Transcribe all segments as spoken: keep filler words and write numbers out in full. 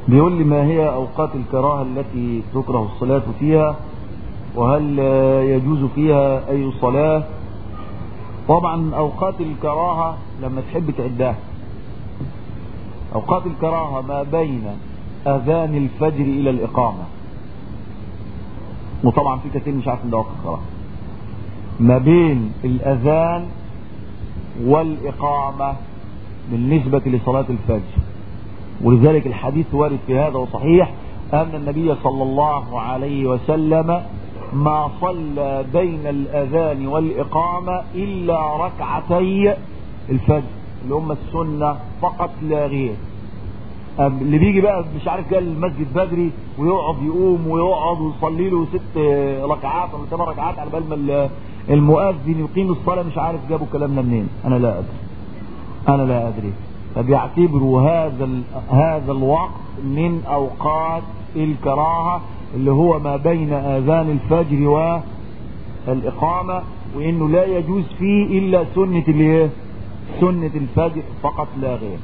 بيقول لي ما هي أوقات الكراهة التي تكره الصلاة فيها، وهل يجوز فيها أي صلاة؟ طبعا أوقات الكراهة لما تحب تعدها، أوقات الكراهة ما بين أذان الفجر إلى الإقامة، وطبعا في كثير مش عارف ان ده وقت الكراهة، ما بين الأذان والإقامة بالنسبة لصلاة الفجر. ولذلك الحديث وارد في هذا وصحيح أن النبي صلى الله عليه وسلم ما صلى بين الأذان والإقامة إلا ركعتي الفجر اللي هم السنة فقط لا غير. اللي بيجي بقى مش عارف جاء المسجد بدري ويقعد يقوم ويقعد ويصلي له ست ركعات ولا ثمان ركعات على بال ما المؤذن يقيم الصلاة، مش عارف جابوا كلامنا منين، أنا لا أدري أنا لا أدري فبيعتبروا هذا هذا الوقت من أوقات الكراهة اللي هو ما بين آذان الفجر والإقامة، وإنه لا يجوز فيه إلا سنة الايه؟ سنة الفجر فقط لا غير،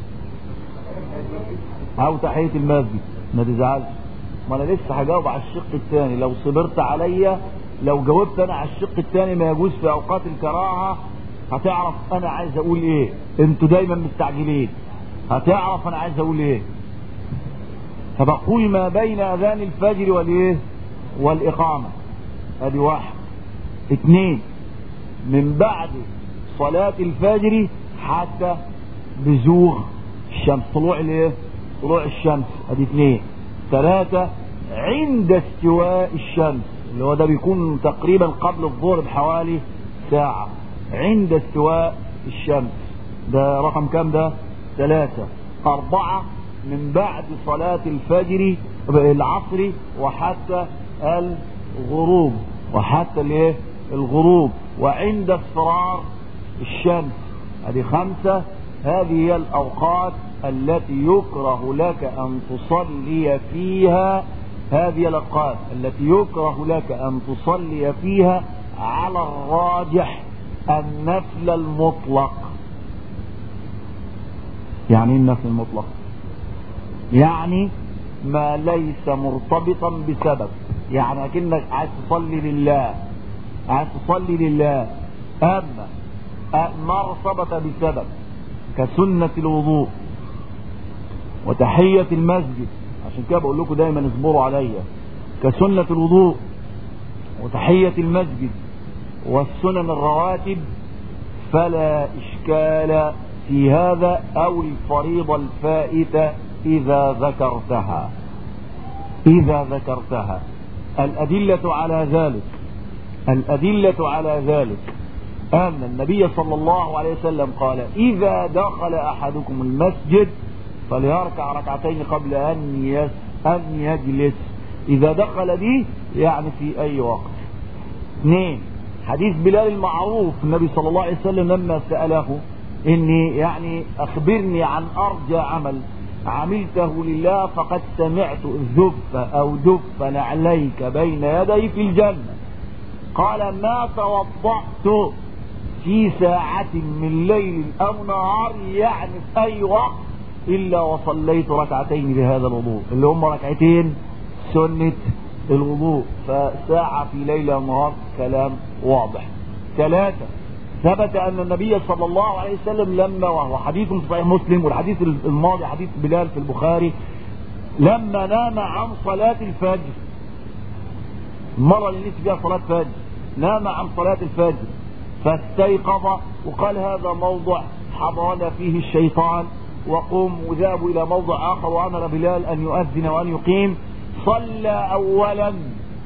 أو تحية المسجد. ما تزعلش، ما أنا لسه هجاوب على الشق الثاني. لو صبرت عليا، لو جاوبت أنا على الشق الثاني ما يجوز في أوقات الكراهة، هتعرف أنا عايز أقول إيه. أنتوا دايما مستعجلين، هتعرف أنا عايز أقول إيه. فبقول ما بين أذان الفجر والإيه؟ والإقامة، هذه واحد. اثنين، من بعد صلاة الفجر حتى بزوغ الشمس، طلوع الإيه؟ طلوع الشمس، هذه اثنين. ثلاثة، عند استواء الشمس اللي هو ده بيكون تقريبا قبل الظهر بحوالي ساعة، عند استواء الشمس، ده رقم كام ده؟ ثلاثة. أربعة، من بعد صلاة الفجر العصر وحتى الغروب، وحتى الايه؟ الغروب، وعند اصفرار الشمس، هذه خمسة. هذه هي الأوقات التي يكره لك أن تصلي فيها، هذه الأوقات التي يكره لك أن تصلي فيها على الراجح النفل المطلق. يعني ايه النفل المطلق؟ يعني ما ليس مرتبطا بسبب، يعني اكنك عايز تصلي لله، عايز تصلي لله، اما ما ارتبط بسبب كسنة الوضوء وتحية المسجد، عشان كده بقول لكم دايما اصبروا عليا، كسنة الوضوء وتحية المسجد والسنن الرواتب فلا إشكال في هذا، أو الفريضة الفائتة إذا ذكرتها إذا ذكرتها الأدلة على ذلك الأدلة على ذلك أن النبي صلى الله عليه وسلم قال: إذا دخل أحدكم المسجد فليركع ركعتين قبل أن يس أن يجلس. إذا دخل دي يعني في أي وقت. اثنين، حديث بلال المعروف، النبي صلى الله عليه وسلم لما سأله إني يعني أخبرني عن أرجى عمل عملته لله فقد سمعت الذف أو دف نعليك بين يدي في الجنة، قال: ما توضأت في ساعة من ليل أو نهار، يعني في أي وقت، إلا وصليت ركعتين بهذا الوضوء اللي هم ركعتين سنة الوضوء، فساعة في ليل أو نهار كلام واضح. ثلاثة، ثبت أن النبي صلى الله عليه وسلم لما، وهو حديث في صحيح مسلم، والحديث الماضي حديث بلال في البخاري، لما نام عن صلاة الفجر، المرة اللي نسي فيها صلاة الفجر، نام عن صلاة الفجر فاستيقظ وقال: هذا موضع حضرنا فيه الشيطان، وقم، وذهبوا إلى موضع آخر وأمر بلال أن يؤذن وأن يقيم. صلى أولا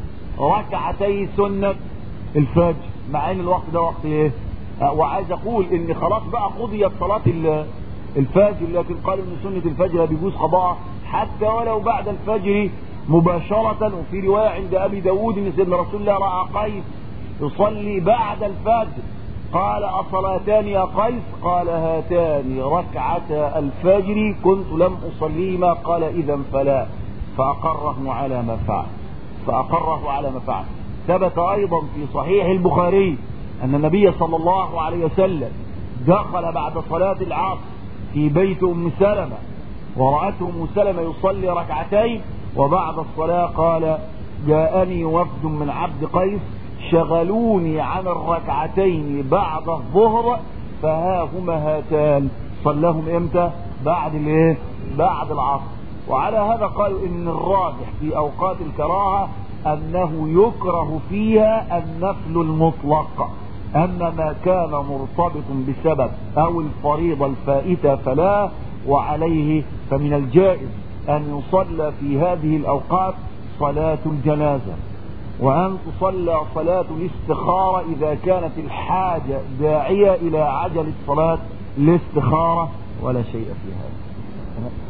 ركعتي سنة الفجر، مع ان الوقت ده وقت ايه؟ وعايز اقول ان خلاص بقى قضيت صلاة الفجر، لكن قالوا ان سنة الفجر بيجوز قضاء حتى ولو بعد الفجر مباشرة. وفي رواية عند ابي داود ان سيدنا رسول الله رأى قيس يصلي بعد الفجر، قال: أصلاتان يا قيس؟ قال: هاتان ركعتا الفجر كنت لم أصليهما. قال: إذا فلا، فأقره على ما فعل فأقره على ما فعل. ثبت أيضا في صحيح البخاري أن النبي صلى الله عليه وسلم دخل بعد صلاة العصر في بيت أم سلمة ورأته أم سلمة يصلي ركعتين، وبعد الصلاة قال جاءني وفد من عبد قيس شغلوني عن الركعتين بعد الظهر فها هما هاتان. صلهم امتى؟ بعد الايه؟ بعد العصر. وعلى هذا قالوا ان الراجح في اوقات الكراهة انه يكره فيها النفل المطلق، اما ما كان مرتبط بسبب او الفريضة الفائتة فلا، وعليه فمن الجائز ان يصلى في هذه الاوقات صلاة الجنازة، وأن تصلى صلاة الاستخارة إذا كانت الحاجة داعية إلى عجل الصلاة الاستخارة، ولا شيء في هذا.